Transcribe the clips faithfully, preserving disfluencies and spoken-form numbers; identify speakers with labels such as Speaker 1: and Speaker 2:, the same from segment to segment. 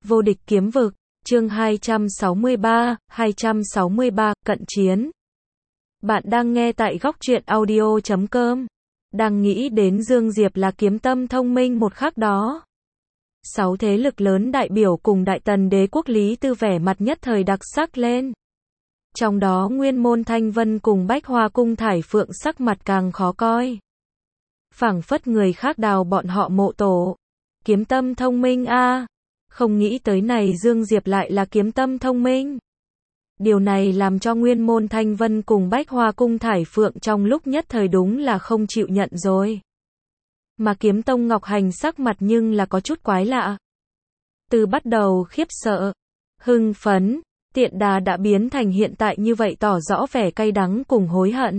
Speaker 1: Vô địch kiếm vực, chương hai trăm sáu mươi ba, hai trăm sáu mươi ba, cận chiến. Bạn đang nghe tại góc truyện audio chấm com. Đang nghĩ đến Dương Diệp là kiếm tâm thông minh một khắc đó. Sáu thế lực lớn đại biểu cùng Đại Tần đế quốc Lý Tư vẻ mặt nhất thời đặc sắc lên. Trong đó Nguyên Môn Thanh Vân cùng Bách Hoa Cung Thải Phượng sắc mặt càng khó coi. Phảng phất người khác đào bọn họ mộ tổ. Kiếm tâm thông minh a, không nghĩ tới này Dương Diệp lại là kiếm tâm thông minh. Điều này làm cho Nguyên Môn Thanh Vân cùng Bách Hoa Cung Thải Phượng trong lúc nhất thời đúng là không chịu nhận rồi. Mà Kiếm Tông Ngọc Hành sắc mặt nhưng là có chút quái lạ. Từ bắt đầu khiếp sợ, hưng phấn, tiện đà đã biến thành hiện tại như vậy, tỏ rõ vẻ cay đắng cùng hối hận.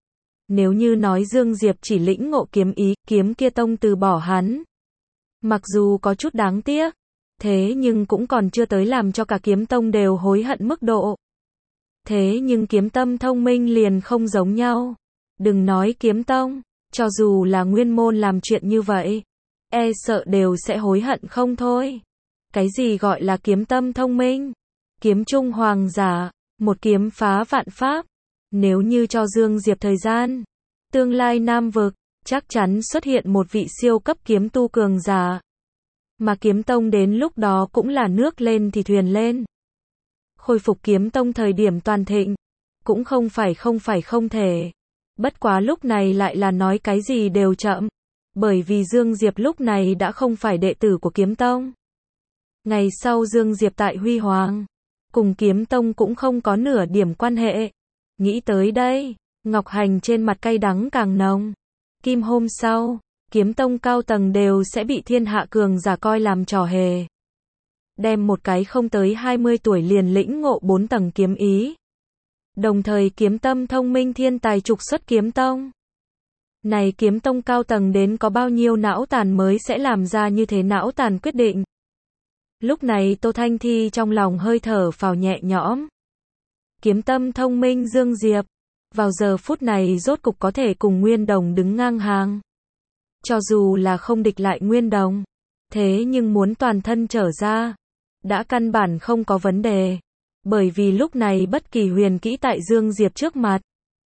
Speaker 1: Nếu như nói Dương Diệp chỉ lĩnh ngộ kiếm ý, kiếm kia tông từ bỏ hắn. Mặc dù có chút đáng tiếc, thế nhưng cũng còn chưa tới làm cho cả kiếm tông đều hối hận mức độ. Thế nhưng kiếm tâm thông minh liền không giống nhau. Đừng nói kiếm tông, cho dù là Nguyên Môn làm chuyện như vậy, e sợ đều sẽ hối hận không thôi. Cái gì gọi là kiếm tâm thông minh? Kiếm trung hoàng giả, một kiếm phá vạn pháp. Nếu như cho Dương Diệp thời gian, tương lai Nam vực, chắc chắn xuất hiện một vị siêu cấp kiếm tu cường giả. Mà kiếm tông đến lúc đó cũng là nước lên thì thuyền lên. Khôi phục kiếm tông thời điểm toàn thịnh, cũng không phải không phải không thể. Bất quá lúc này lại là nói cái gì đều chậm. Bởi vì Dương Diệp lúc này đã không phải đệ tử của kiếm tông. Ngày sau Dương Diệp tại Huy Hoàng, cùng kiếm tông cũng không có nửa điểm quan hệ. Nghĩ tới đây, Ngọc Hành trên mặt cay đắng càng nồng. Kim hôm sau, kiếm tông cao tầng đều sẽ bị thiên hạ cường giả coi làm trò hề. Đem một cái không tới hai mươi tuổi liền lĩnh ngộ bốn tầng kiếm ý. Đồng thời kiếm tâm thông minh thiên tài trục xuất kiếm tông. Này kiếm tông cao tầng đến có bao nhiêu não tàn mới sẽ làm ra như thế não tàn quyết định. Lúc này Tô Thanh Thi trong lòng hơi thở phào nhẹ nhõm. Kiếm tâm thông minh Dương Diệp, vào giờ phút này rốt cục có thể cùng Nguyên Đồng đứng ngang hàng. Cho dù là không địch lại Nguyên Đồng, thế nhưng muốn toàn thân trở ra, đã căn bản không có vấn đề. Bởi vì lúc này bất kỳ huyền kỹ tại Dương Diệp trước mặt,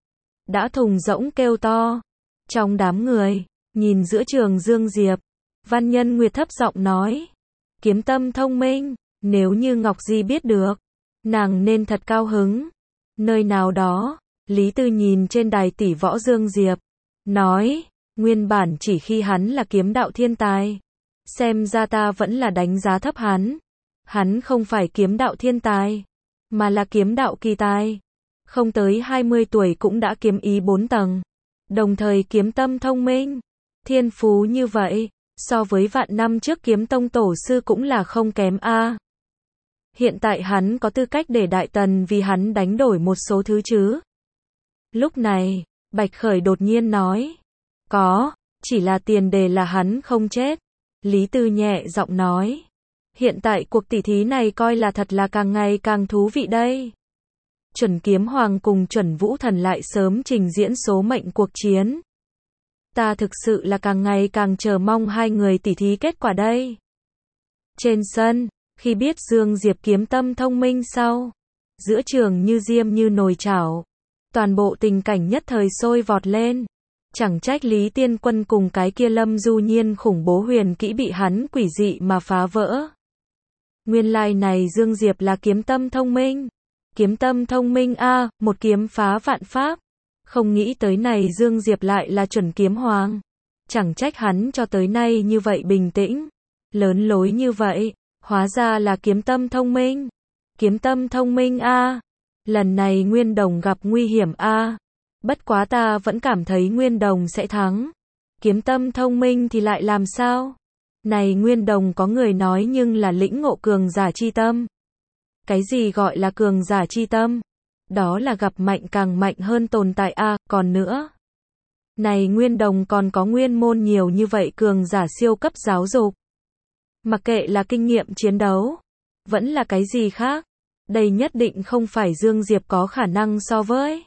Speaker 1: đã thùng rỗng kêu to. Trong đám người, nhìn giữa trường Dương Diệp, Văn Nhân Nguyệt thấp giọng nói. Kiếm tâm thông minh, nếu như Ngọc Di biết được, nàng nên thật cao hứng. Nơi nào đó, Lý Tư nhìn trên đài tỷ võ Dương Diệp, nói, nguyên bản chỉ khi hắn là kiếm đạo thiên tài, xem ra ta vẫn là đánh giá thấp hắn. Hắn không phải kiếm đạo thiên tài, mà là kiếm đạo kỳ tài. Không tới hai mươi tuổi cũng đã kiếm ý bốn tầng, đồng thời kiếm tâm thông minh, thiên phú như vậy, so với vạn năm trước kiếm tông tổ sư cũng là không kém a. Hiện tại hắn có tư cách để Đại Tần vì hắn đánh đổi một số thứ chứ? Lúc này, Bạch Khởi đột nhiên nói. Có, chỉ là tiền đề là hắn không chết. Lý Tư nhẹ giọng nói. Hiện tại cuộc tỷ thí này coi là thật là càng ngày càng thú vị đây. Chuẩn Kiếm Hoàng cùng Chuẩn Vũ Thần lại sớm trình diễn số mệnh cuộc chiến. Ta thực sự là càng ngày càng chờ mong hai người tỷ thí kết quả đây. Trên sân, khi biết Dương Diệp kiếm tâm thông minh sau, giữa trường như diêm như nồi chảo. Toàn bộ tình cảnh nhất thời sôi vọt lên. Chẳng trách Lý Tiên Quân cùng cái kia Lâm Du Nhiên khủng bố huyền kỹ bị hắn quỷ dị mà phá vỡ. Nguyên lai này Dương Diệp là kiếm tâm thông minh. Kiếm tâm thông minh a, một kiếm phá vạn pháp. Không nghĩ tới này Dương Diệp lại là chuẩn kiếm hoàng. Chẳng trách hắn cho tới nay như vậy bình tĩnh, lớn lối như vậy, hóa ra là kiếm tâm thông minh. Kiếm tâm thông minh a, lần này Nguyên Đồng gặp nguy hiểm a. Bất quá ta vẫn cảm thấy Nguyên Đồng sẽ thắng. Kiếm tâm thông minh thì lại làm sao? Này Nguyên Đồng có người nói nhưng là lĩnh ngộ cường giả chi tâm. Cái gì gọi là cường giả chi tâm? Đó là gặp mạnh càng mạnh hơn tồn tại a, à, còn nữa. Này Nguyên Đồng còn có Nguyên Môn nhiều như vậy cường giả siêu cấp giáo dục. Mặc kệ là kinh nghiệm chiến đấu, vẫn là cái gì khác, đây nhất định không phải Dương Diệp có khả năng so với.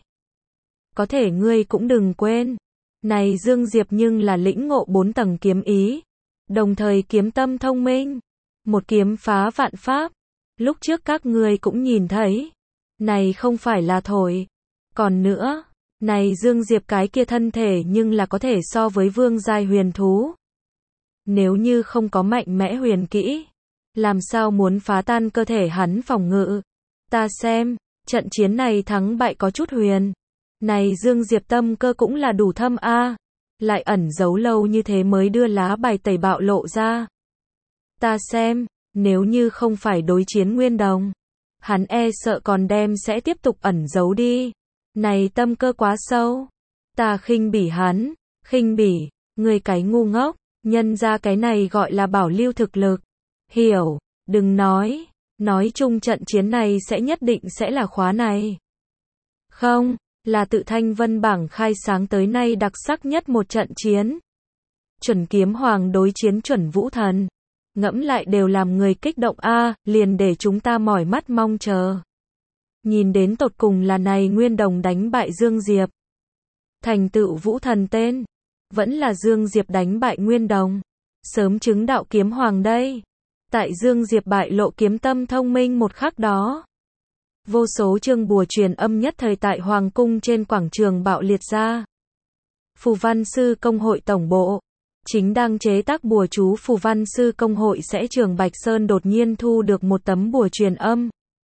Speaker 1: Có thể ngươi cũng đừng quên, này Dương Diệp nhưng là lĩnh ngộ bốn tầng kiếm ý, đồng thời kiếm tâm thông minh. Một kiếm phá vạn pháp. Lúc trước các ngươi cũng nhìn thấy. Này không phải là thổi. Còn nữa, này Dương Diệp cái kia thân thể nhưng là có thể so với vương giai huyền thú. Nếu như không có mạnh mẽ huyền kỹ, làm sao muốn phá tan cơ thể hắn phòng ngự. Ta xem, trận chiến này thắng bại có chút huyền. Này Dương Diệp tâm cơ cũng là đủ thâm a, lại ẩn giấu lâu như thế mới đưa lá bài tẩy bạo lộ ra. Ta xem, nếu như không phải đối chiến Nguyên Đồng, hắn e sợ còn đem sẽ tiếp tục ẩn giấu đi. Này tâm cơ quá sâu. Ta khinh bỉ hắn, khinh bỉ, người cái ngu ngốc, nhân ra cái này gọi là bảo lưu thực lực. Hiểu, đừng nói, nói chung trận chiến này sẽ nhất định sẽ là khóa này. Không, là tự Thanh Vân bảng khai sáng tới nay đặc sắc nhất một trận chiến. Chuẩn Kiếm Hoàng đối chiến Chuẩn Vũ Thần. Ngẫm lại đều làm người kích động a, liền để chúng ta mỏi mắt mong chờ. Nhìn đến tột cùng là này Nguyên Đồng đánh bại Dương Diệp. Thành tựu Vũ Thần tên, vẫn là Dương Diệp đánh bại Nguyên Đồng. Sớm chứng đạo Kiếm Hoàng đây. Tại Dương Diệp bại lộ kiếm tâm thông minh một khắc đó. Vô số chương bùa truyền âm nhất thời tại Hoàng cung trên quảng trường bạo liệt ra. Phù Văn Sư Công hội tổng bộ. Chính đang chế tác bùa chú Phù Văn Sư Công hội sẽ Trường Bạch Sơn đột nhiên thu được một tấm bùa truyền âm.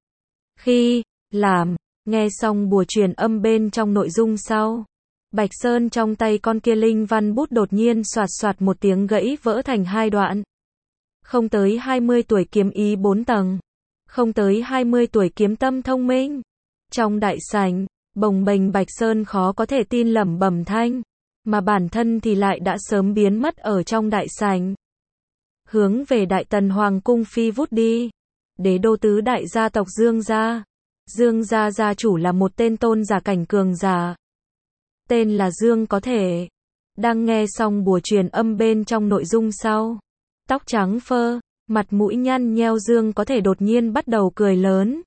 Speaker 1: Khi làm, nghe xong bùa truyền âm bên trong nội dung sau, Bạch Sơn trong tay con kia linh văn bút đột nhiên soạt soạt một tiếng gãy vỡ thành hai đoạn. Không tới hai mươi tuổi kiếm ý bốn tầng. Không tới hai mươi tuổi kiếm tâm thông minh. Trong đại sảnh, bồng bềnh Bạch Sơn khó có thể tin lẩm bẩm thanh, mà bản thân thì lại đã sớm biến mất ở trong đại sảnh. Hướng về Đại Tần Hoàng cung phi vút đi. Đế đô tứ đại gia tộc Dương gia. Dương gia gia chủ là một tên tôn giả cảnh cường giả. Tên là Dương có thể. Đang nghe xong bùa truyền âm bên trong nội dung sau. Tóc trắng phơ, mặt mũi nhăn nheo Dương có thể đột nhiên bắt đầu cười lớn.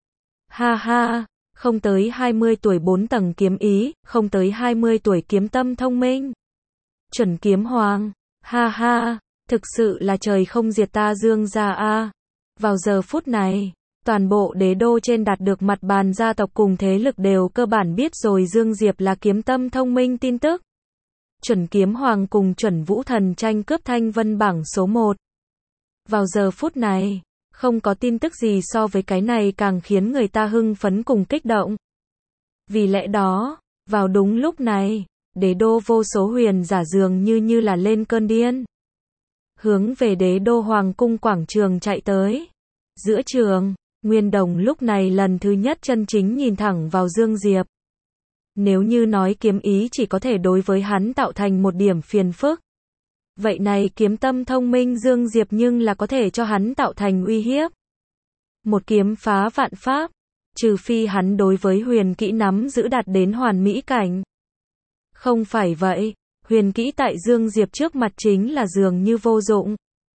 Speaker 1: Ha ha, không tới hai mươi tuổi bốn tầng kiếm ý, không tới hai mươi tuổi kiếm tâm thông minh. Chuẩn Kiếm Hoàng, ha ha, thực sự là trời không diệt ta Dương gia a. Vào giờ phút này, toàn bộ đế đô trên đạt được mặt bàn gia tộc cùng thế lực đều cơ bản biết rồi Dương Diệp là kiếm tâm thông minh tin tức. Chuẩn Kiếm Hoàng cùng Chuẩn Vũ Thần tranh cướp Thanh Vân bảng số một. Vào giờ phút này, không có tin tức gì so với cái này càng khiến người ta hưng phấn cùng kích động. Vì lẽ đó, vào đúng lúc này, đế đô vô số huyền giả dường như như là lên cơn điên. Hướng về đế đô hoàng cung quảng trường chạy tới. Giữa trường, Nguyên Đồng lúc này lần thứ nhất chân chính nhìn thẳng vào Dương Diệp. Nếu như nói kiếm ý chỉ có thể đối với hắn tạo thành một điểm phiền phức. Vậy này kiếm tâm thông minh Dương Diệp nhưng là có thể cho hắn tạo thành uy hiếp. Một kiếm phá vạn pháp, trừ phi hắn đối với huyền kỹ nắm giữ đạt đến hoàn mỹ cảnh. Không phải vậy, huyền kỹ tại Dương Diệp trước mặt chính là dường như vô dụng.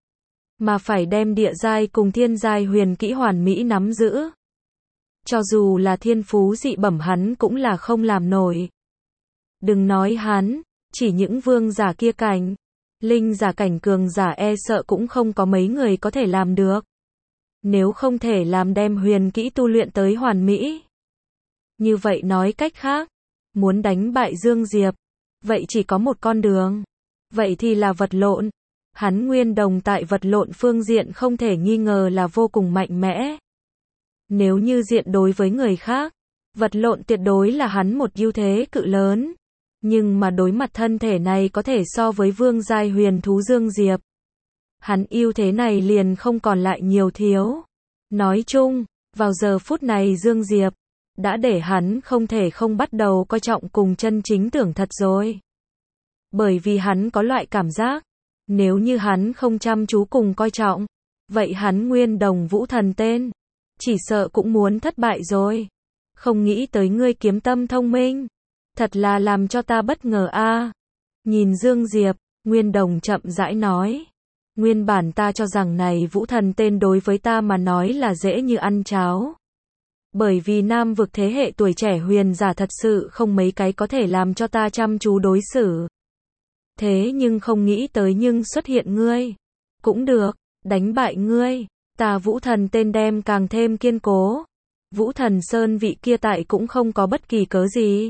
Speaker 1: Mà phải đem địa giai cùng thiên giai huyền kỹ hoàn mỹ nắm giữ. Cho dù là thiên phú dị bẩm hắn cũng là không làm nổi. Đừng nói hắn, chỉ những vương giả kia cảnh. Linh giả cảnh cường giả e sợ cũng không có mấy người có thể làm được. Nếu không thể làm đem huyền kỹ tu luyện tới hoàn mỹ. Như vậy nói cách khác, muốn đánh bại Dương Diệp, vậy chỉ có một con đường. Vậy thì là vật lộn. Hắn Nguyên Đồng tại vật lộn phương diện không thể nghi ngờ là vô cùng mạnh mẽ. Nếu như diện đối với người khác, vật lộn tuyệt đối là hắn một ưu thế cự lớn. Nhưng mà đối mặt thân thể này có thể so với vương giai huyền thú Dương Diệp. Hắn ưu thế này liền không còn lại nhiều thiếu. Nói chung, vào giờ phút này Dương Diệp đã để hắn không thể không bắt đầu coi trọng cùng chân chính tưởng thật rồi. Bởi vì hắn có loại cảm giác, nếu như hắn không chăm chú cùng coi trọng, vậy hắn Nguyên Đồng Vũ Thần tên, chỉ sợ cũng muốn thất bại rồi. Không nghĩ tới ngươi kiếm tâm thông minh, thật là làm cho ta bất ngờ a. Nhìn Dương Diệp, Nguyên Đồng chậm rãi nói. Nguyên bản ta cho rằng này Vũ Thần tên đối với ta mà nói là dễ như ăn cháo. Bởi vì nam vực thế hệ tuổi trẻ huyền giả thật sự không mấy cái có thể làm cho ta chăm chú đối xử. Thế nhưng không nghĩ tới nhưng xuất hiện ngươi. Cũng được, đánh bại ngươi, ta Vũ Thần tên đem càng thêm kiên cố. Vũ Thần Sơn vị kia tại cũng không có bất kỳ cớ gì.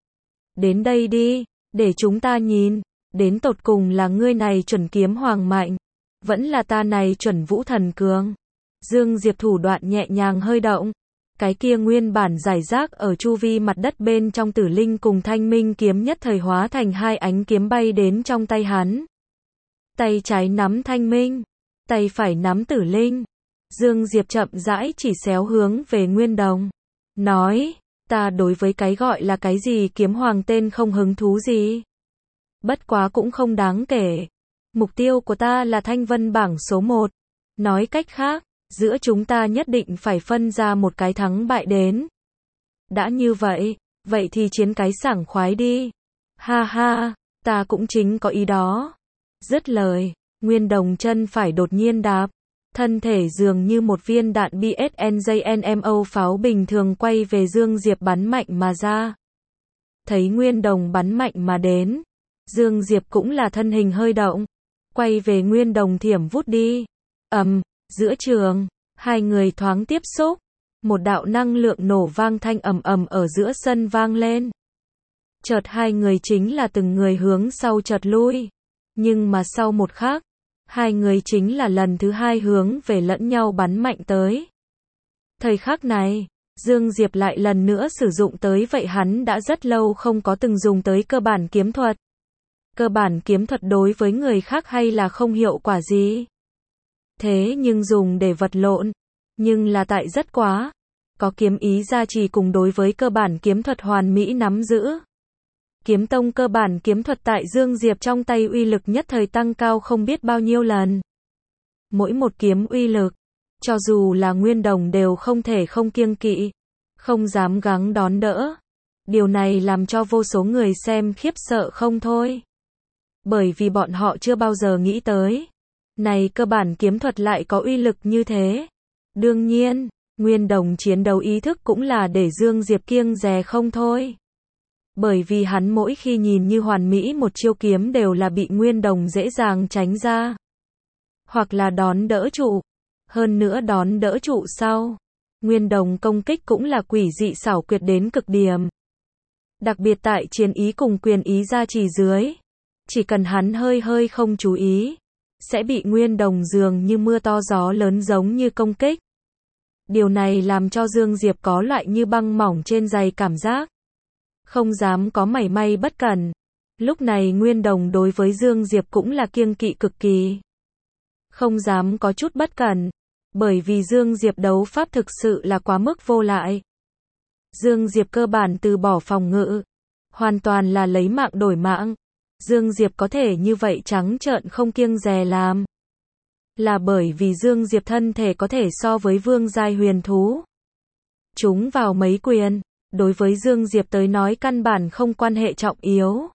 Speaker 1: Đến đây đi, để chúng ta nhìn, đến tột cùng là ngươi này chuẩn kiếm hoàng mạnh, vẫn là ta này chuẩn Vũ Thần cường. Dương Diệp thủ đoạn nhẹ nhàng hơi động, cái kia nguyên bản giải rác ở chu vi mặt đất bên trong Tử Linh cùng Thanh Minh kiếm nhất thời hóa thành hai ánh kiếm bay đến trong tay hắn. Tay trái nắm Thanh Minh, tay phải nắm Tử Linh. Dương Diệp chậm rãi chỉ xéo hướng về Nguyên Đồng, nói, ta đối với cái gọi là cái gì kiếm hoàng tên không hứng thú gì. Bất quá cũng không đáng kể. Mục tiêu của ta là Thanh Vân bảng số một. Nói cách khác, giữa chúng ta nhất định phải phân ra một cái thắng bại đến. Đã như vậy, vậy thì chiến cái sảng khoái đi. Ha ha, ta cũng chính có ý đó. Dứt lời, Nguyên Đồng chân phải đột nhiên đạp, thân thể dường như một viên đạn bê ét en gi en em o pháo bình thường quay về Dương Diệp bắn mạnh mà ra. Thấy Nguyên Đồng bắn mạnh mà đến, Dương Diệp cũng là thân hình hơi động, quay về Nguyên Đồng thiểm vút đi. Ầm, giữa trường, hai người thoáng tiếp xúc, một đạo năng lượng nổ vang thanh ầm ầm ở giữa sân vang lên. Chợt hai người chính là từng người hướng sau chợt lui, nhưng mà sau một khắc, hai người chính là lần thứ hai hướng về lẫn nhau bắn mạnh tới. Thời khắc này, Dương Diệp lại lần nữa sử dụng tới vậy hắn đã rất lâu không có từng dùng tới cơ bản kiếm thuật. Cơ bản kiếm thuật đối với người khác hay là không hiệu quả gì. Thế nhưng dùng để vật lộn, nhưng là tại rất quá, có kiếm ý gia trì cùng đối với cơ bản kiếm thuật hoàn mỹ nắm giữ. Kiếm tông cơ bản kiếm thuật tại Dương Diệp trong tay uy lực nhất thời tăng cao không biết bao nhiêu lần. Mỗi một kiếm uy lực, cho dù là Nguyên Đồng đều không thể không kiêng kỵ, không dám gắng đón đỡ. Điều này làm cho vô số người xem khiếp sợ không thôi. Bởi vì bọn họ chưa bao giờ nghĩ tới, này cơ bản kiếm thuật lại có uy lực như thế. Đương nhiên, Nguyên Đồng chiến đấu ý thức cũng là để Dương Diệp kiêng dè không thôi. Bởi vì hắn mỗi khi nhìn như hoàn mỹ một chiêu kiếm đều là bị Nguyên Đồng dễ dàng tránh ra, hoặc là đón đỡ trụ. Hơn nữa đón đỡ trụ sau, Nguyên Đồng công kích cũng là quỷ dị xảo quyệt đến cực điểm. Đặc biệt tại chiến ý cùng quyền ý gia trì dưới, chỉ cần hắn hơi hơi không chú ý, sẽ bị Nguyên Đồng dường như mưa to gió lớn giống như công kích. Điều này làm cho Dương Diệp có loại như băng mỏng trên giày cảm giác, không dám có mảy may bất cẩn. Lúc này Nguyên Đồng đối với Dương Diệp cũng là kiêng kỵ cực kỳ, không dám có chút bất cẩn, bởi vì Dương Diệp đấu pháp thực sự là quá mức vô lại. Dương Diệp cơ bản từ bỏ phòng ngự, hoàn toàn là lấy mạng đổi mạng. Dương Diệp có thể như vậy trắng trợn không kiêng dè làm, là bởi vì Dương Diệp thân thể có thể so với vương giai huyền thú. Chúng vào mấy quyền, đối với Dương Diệp tới nói căn bản không quan hệ trọng yếu.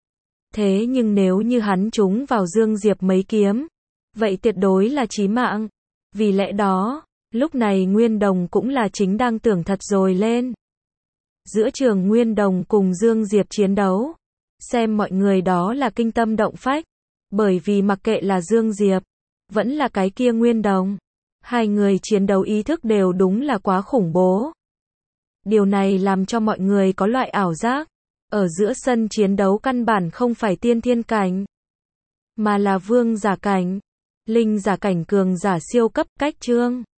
Speaker 1: Thế nhưng nếu như hắn trúng vào Dương Diệp mấy kiếm, vậy tuyệt đối là chí mạng. Vì lẽ đó, lúc này Nguyên Đồng cũng là chính đang tưởng thật rồi lên. Giữa trường Nguyên Đồng cùng Dương Diệp chiến đấu, xem mọi người đó là kinh tâm động phách, bởi vì mặc kệ là Dương Diệp, vẫn là cái kia Nguyên Đồng, hai người chiến đấu ý thức đều đúng là quá khủng bố. Điều này làm cho mọi người có loại ảo giác, ở giữa sân chiến đấu căn bản không phải tiên thiên cảnh, mà là vương giả cảnh, linh giả cảnh cường giả siêu cấp cách chương.